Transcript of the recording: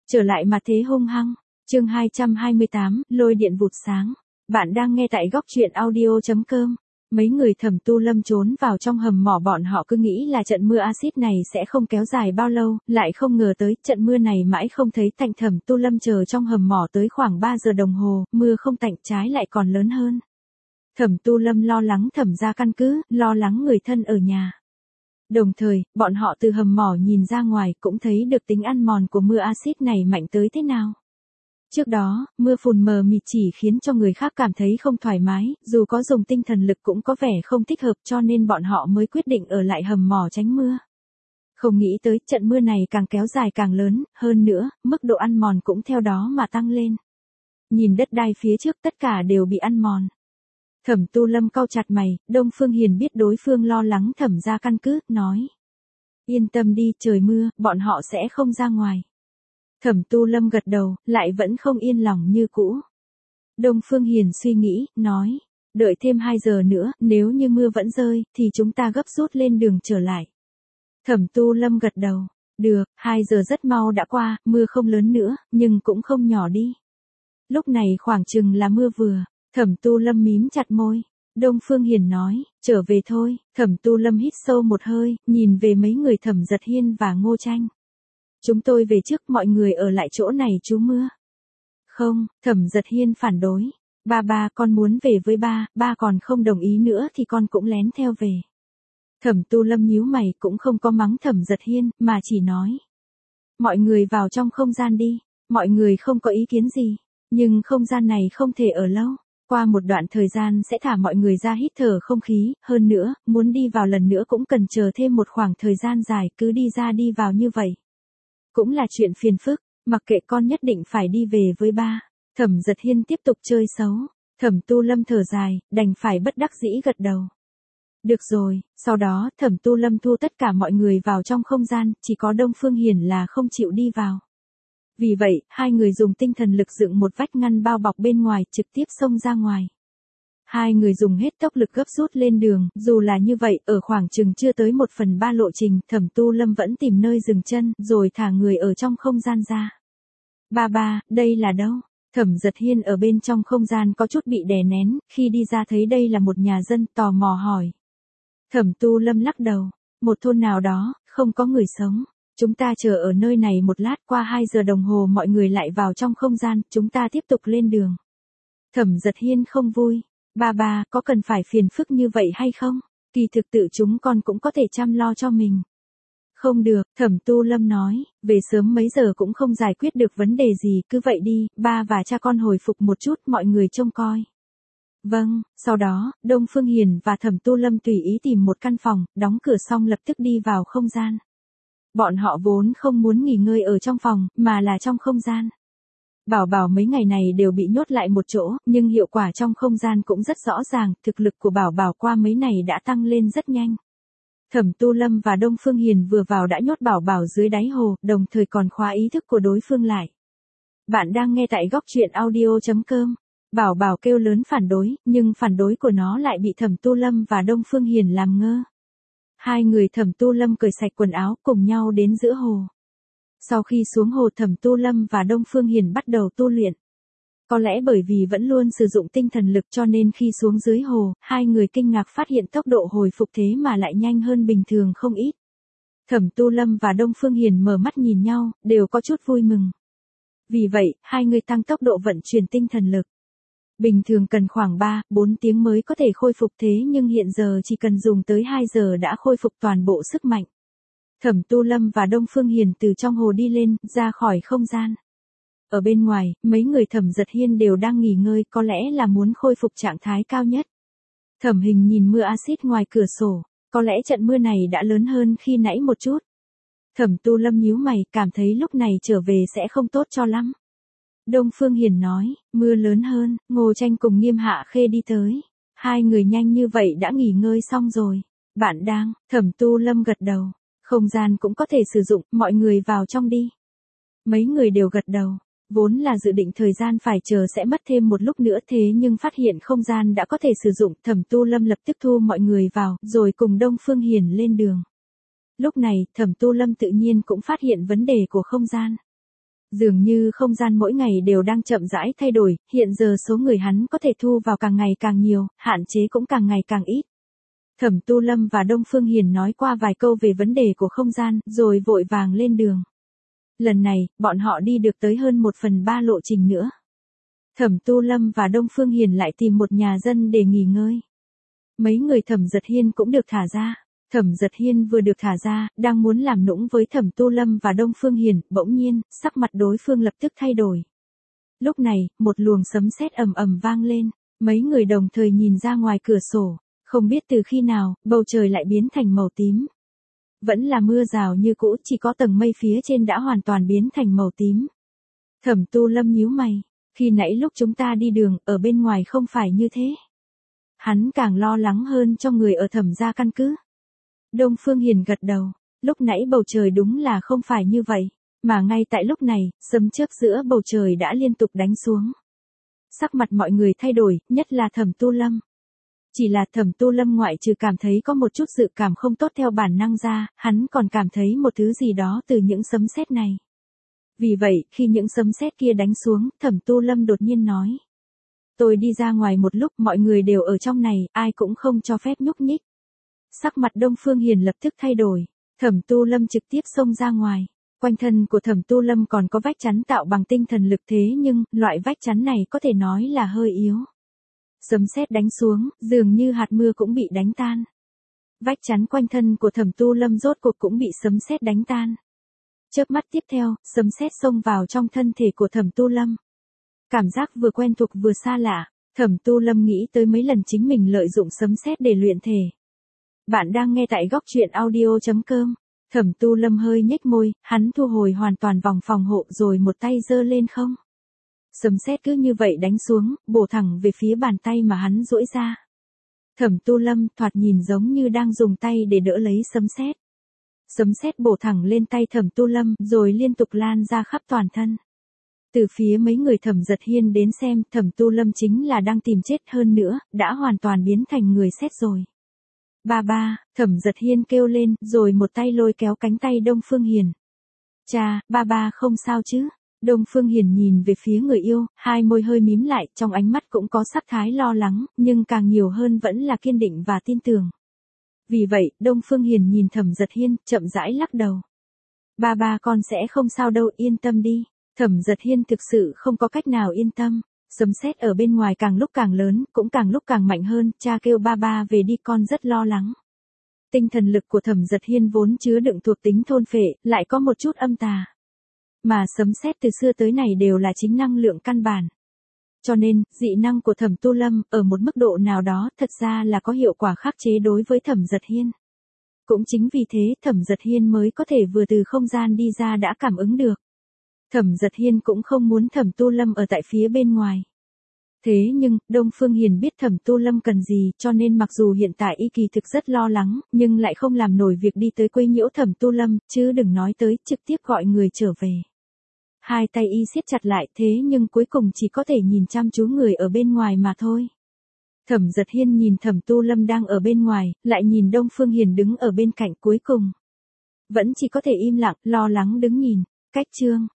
Trở lại mà thế hung hăng. Chương 228, lôi điện vụt sáng. Bạn đang nghe tại góc truyện audio.com. Mấy người Thẩm Tu Lâm trốn vào trong hầm mỏ, bọn họ cứ nghĩ là trận mưa axit này sẽ không kéo dài bao lâu, lại không ngờ tới trận mưa này mãi không thấy tạnh. Thẩm Tu Lâm chờ trong hầm mỏ tới khoảng 3 giờ đồng hồ, mưa không tạnh, trái lại còn lớn hơn. Thẩm Tu Lâm lo lắng Thẩm gia căn cứ, lo lắng người thân ở nhà. Đồng thời, bọn họ từ hầm mỏ nhìn ra ngoài cũng thấy được tính ăn mòn của mưa axit này mạnh tới thế nào. Trước đó, mưa phùn mờ mịt chỉ khiến cho người khác cảm thấy không thoải mái, dù có dùng tinh thần lực cũng có vẻ không thích hợp, cho nên bọn họ mới quyết định ở lại hầm mỏ tránh mưa. Không nghĩ tới trận mưa này càng kéo dài càng lớn, hơn nữa, mức độ ăn mòn cũng theo đó mà tăng lên. Nhìn đất đai phía trước tất cả đều bị ăn mòn. Thẩm Tu Lâm cau chặt mày, Đông Phương Hiền biết đối phương lo lắng Thẩm gia căn cứ, nói. Yên tâm đi, trời mưa, bọn họ sẽ không ra ngoài. Thẩm Tu Lâm gật đầu, lại vẫn không yên lòng như cũ. Đông Phương Hiền suy nghĩ, nói. Đợi thêm 2 giờ nữa, nếu như mưa vẫn rơi, thì chúng ta gấp rút lên đường trở lại. Thẩm Tu Lâm gật đầu. Được, 2 giờ rất mau đã qua, mưa không lớn nữa, nhưng cũng không nhỏ đi. Lúc này khoảng chừng là mưa vừa. Thẩm Tu Lâm mím chặt môi. Đông Phương Hiền nói, trở về thôi. Thẩm Tu Lâm hít sâu một hơi, nhìn về mấy người Thẩm Giật Hiên và Ngô Tranh. Chúng tôi về trước, mọi người ở lại chỗ này trú mưa. Không, Thẩm Giật Hiên phản đối. Ba con muốn về với ba còn không đồng ý nữa thì con cũng lén theo về. Thẩm Tu Lâm nhíu mày, cũng không có mắng Thẩm Giật Hiên, mà chỉ nói. Mọi người vào trong không gian đi, mọi người không có ý kiến gì, nhưng không gian này không thể ở lâu. Qua một đoạn thời gian sẽ thả mọi người ra hít thở không khí, hơn nữa, muốn đi vào lần nữa cũng cần chờ thêm một khoảng thời gian dài, cứ đi ra đi vào như vậy. Cũng là chuyện phiền phức, mặc kệ, con nhất định phải đi về với ba. Thẩm Giật Hiên tiếp tục chơi xấu. Thẩm Tu Lâm thở dài, đành phải bất đắc dĩ gật đầu. Được rồi, sau đó Thẩm Tu Lâm thu tất cả mọi người vào trong không gian, chỉ có Đông Phương Hiền là không chịu đi vào. Vì vậy, hai người dùng tinh thần lực dựng một vách ngăn bao bọc bên ngoài, trực tiếp xông ra ngoài. Hai người dùng hết tốc lực gấp rút lên đường, dù là như vậy, ở khoảng chừng chưa tới 1/3 lộ trình, Thẩm Tu Lâm vẫn tìm nơi dừng chân, rồi thả người ở trong không gian ra. Ba, đây là đâu? Thẩm Giật Hiên ở bên trong không gian có chút bị đè nén, khi đi ra thấy đây là một nhà dân, tò mò hỏi. Thẩm Tu Lâm lắc đầu, một thôn nào đó, không có người sống. Chúng ta chờ ở nơi này một lát, qua 2 giờ đồng hồ mọi người lại vào trong không gian, chúng ta tiếp tục lên đường. Thẩm Giật Hiên không vui. Ba, có cần phải phiền phức như vậy hay không? Kỳ thực tự chúng con cũng có thể chăm lo cho mình. Không được, Thẩm Tu Lâm nói, về sớm mấy giờ cũng không giải quyết được vấn đề gì, cứ vậy đi, ba và cha con hồi phục một chút, mọi người trông coi. Vâng, sau đó, Đông Phương Hiền và Thẩm Tu Lâm tùy ý tìm một căn phòng, đóng cửa xong lập tức đi vào không gian. Bọn họ vốn không muốn nghỉ ngơi ở trong phòng, mà là trong không gian. Bảo mấy ngày này đều bị nhốt lại một chỗ, nhưng hiệu quả trong không gian cũng rất rõ ràng, thực lực của Bảo qua mấy ngày đã tăng lên rất nhanh. Thẩm Tu Lâm và Đông Phương Hiền vừa vào đã nhốt Bảo dưới đáy hồ, đồng thời còn khóa ý thức của đối phương lại. Bạn đang nghe tại góc truyện audio.com. Bảo kêu lớn phản đối, nhưng phản đối của nó lại bị Thẩm Tu Lâm và Đông Phương Hiền làm ngơ. Hai người Thẩm Tu Lâm cởi sạch quần áo cùng nhau đến giữa hồ. Sau khi xuống hồ, Thẩm Tu Lâm và Đông Phương Hiền bắt đầu tu luyện. Có lẽ bởi vì vẫn luôn sử dụng tinh thần lực cho nên khi xuống dưới hồ, hai người kinh ngạc phát hiện tốc độ hồi phục thế mà lại nhanh hơn bình thường không ít. Thẩm Tu Lâm và Đông Phương Hiền mở mắt nhìn nhau, đều có chút vui mừng. Vì vậy, hai người tăng tốc độ vận chuyển tinh thần lực. Bình thường cần khoảng 3-4 tiếng mới có thể khôi phục thế nhưng hiện giờ chỉ cần dùng tới 2 giờ đã khôi phục toàn bộ sức mạnh. Thẩm Tu Lâm và Đông Phương Hiền từ trong hồ đi lên, ra khỏi không gian. Ở bên ngoài, mấy người Thẩm Giật Hiên đều đang nghỉ ngơi, có lẽ là muốn khôi phục trạng thái cao nhất. Thẩm Hình nhìn mưa axit ngoài cửa sổ, có lẽ trận mưa này đã lớn hơn khi nãy một chút. Thẩm Tu Lâm nhíu mày, cảm thấy lúc này trở về sẽ không tốt cho lắm. Đông Phương Hiền nói, mưa lớn hơn, Ngô Tranh cùng Nghiêm Hạ Khê đi tới. Hai người nhanh như vậy đã nghỉ ngơi xong rồi. Bạn đang, Thẩm Tu Lâm gật đầu. Không gian cũng có thể sử dụng, mọi người vào trong đi. Mấy người đều gật đầu. Vốn là dự định thời gian phải chờ sẽ mất thêm một lúc nữa, thế nhưng phát hiện không gian đã có thể sử dụng, Thẩm Tu Lâm lập tức thu mọi người vào, rồi cùng Đông Phương Hiền lên đường. Lúc này, Thẩm Tu Lâm tự nhiên cũng phát hiện vấn đề của không gian. Dường như không gian mỗi ngày đều đang chậm rãi thay đổi, hiện giờ số người hắn có thể thu vào càng ngày càng nhiều, hạn chế cũng càng ngày càng ít. Thẩm Tu Lâm và Đông Phương Hiền nói qua vài câu về vấn đề của không gian, rồi vội vàng lên đường. Lần này, bọn họ đi được tới hơn 1/3 lộ trình nữa. Thẩm Tu Lâm và Đông Phương Hiền lại tìm một nhà dân để nghỉ ngơi. Mấy người Thẩm Dật Hiên cũng được thả ra. Thẩm Dật Hiên vừa được thả ra, đang muốn làm nũng với Thẩm Tu Lâm và Đông Phương Hiền, bỗng nhiên, sắc mặt đối phương lập tức thay đổi. Lúc này, một luồng sấm sét ầm ầm vang lên, mấy người đồng thời nhìn ra ngoài cửa sổ, không biết từ khi nào, bầu trời lại biến thành màu tím. Vẫn là mưa rào như cũ, chỉ có tầng mây phía trên đã hoàn toàn biến thành màu tím. Thẩm Tu Lâm nhíu mày, khi nãy lúc chúng ta đi đường, ở bên ngoài không phải như thế. Hắn càng lo lắng hơn cho người ở Thẩm gia căn cứ. Đông Phương Hiền gật đầu, lúc nãy bầu trời đúng là không phải như vậy, mà ngay tại lúc này, sấm chớp giữa bầu trời đã liên tục đánh xuống. Sắc mặt mọi người thay đổi, nhất là Thẩm Tu Lâm. Chỉ là Thẩm Tu Lâm ngoại trừ cảm thấy có một chút dự cảm không tốt theo bản năng ra, hắn còn cảm thấy một thứ gì đó từ những sấm sét này. Vì vậy, khi những sấm sét kia đánh xuống, Thẩm Tu Lâm đột nhiên nói. Tôi đi ra ngoài một lúc, mọi người đều ở trong này, ai cũng không cho phép nhúc nhích. Sắc mặt Đông Phương Hiền lập tức thay đổi, Thẩm Tu Lâm trực tiếp xông ra ngoài. Quanh thân của Thẩm Tu Lâm còn có vách chắn tạo bằng tinh thần lực thế nhưng, loại vách chắn này có thể nói là hơi yếu. Sấm sét đánh xuống, dường như hạt mưa cũng bị đánh tan. Vách chắn quanh thân của Thẩm Tu Lâm rốt cuộc cũng bị sấm sét đánh tan. Chớp mắt tiếp theo, sấm sét xông vào trong thân thể của Thẩm Tu Lâm. Cảm giác vừa quen thuộc vừa xa lạ, Thẩm Tu Lâm nghĩ tới mấy lần chính mình lợi dụng sấm sét để luyện thể. Bạn đang nghe tại góc truyện audio.com. Thẩm Tu Lâm hơi nhếch môi, hắn thu hồi hoàn toàn vòng phòng hộ rồi một tay giơ lên không. Sấm sét cứ như vậy đánh xuống, bổ thẳng về phía bàn tay mà hắn duỗi ra. Thẩm Tu Lâm thoạt nhìn giống như đang dùng tay để đỡ lấy sấm sét. Sấm sét bổ thẳng lên tay Thẩm Tu Lâm rồi liên tục lan ra khắp toàn thân. Từ phía mấy người Thẩm Dật Hiên đến xem, Thẩm Tu Lâm chính là đang tìm chết hơn nữa, đã hoàn toàn biến thành người sét rồi. Ba ba, Thẩm Dật Hiên kêu lên, rồi một tay lôi kéo cánh tay Đông Phương Hiền. Cha, ba ba không sao chứ? Đông Phương Hiền nhìn về phía người yêu, hai môi hơi mím lại, trong ánh mắt cũng có sắc thái lo lắng, nhưng càng nhiều hơn vẫn là kiên định và tin tưởng. Vì vậy, Đông Phương Hiền nhìn Thẩm Dật Hiên, chậm rãi lắc đầu. Ba ba con sẽ không sao đâu, yên tâm đi. Thẩm Dật Hiên thực sự không có cách nào yên tâm. Sấm sét ở bên ngoài càng lúc càng lớn, cũng càng lúc càng mạnh hơn, cha kêu ba ba về đi, con rất lo lắng. Tinh thần lực của Thẩm Dật Hiên vốn chứa đựng thuộc tính thôn phệ, lại có một chút âm tà. Mà sấm sét từ xưa tới nay đều là chính năng lượng căn bản. Cho nên, dị năng của Thẩm Tu Lâm, ở một mức độ nào đó, thật ra là có hiệu quả khắc chế đối với Thẩm Dật Hiên. Cũng chính vì thế, Thẩm Dật Hiên mới có thể vừa từ không gian đi ra đã cảm ứng được. Thẩm Dật Hiên cũng không muốn Thẩm Tu Lâm ở tại phía bên ngoài. Thế nhưng, Đông Phương Hiền biết Thẩm Tu Lâm cần gì, cho nên mặc dù hiện tại y kỳ thực rất lo lắng, nhưng lại không làm nổi việc đi tới quấy nhiễu Thẩm Tu Lâm, chứ đừng nói tới trực tiếp gọi người trở về. Hai tay y siết chặt lại, thế nhưng cuối cùng chỉ có thể nhìn chăm chú người ở bên ngoài mà thôi. Thẩm Dật Hiên nhìn Thẩm Tu Lâm đang ở bên ngoài, lại nhìn Đông Phương Hiền đứng ở bên cạnh, cuối cùng vẫn chỉ có thể im lặng, lo lắng đứng nhìn. Cách chương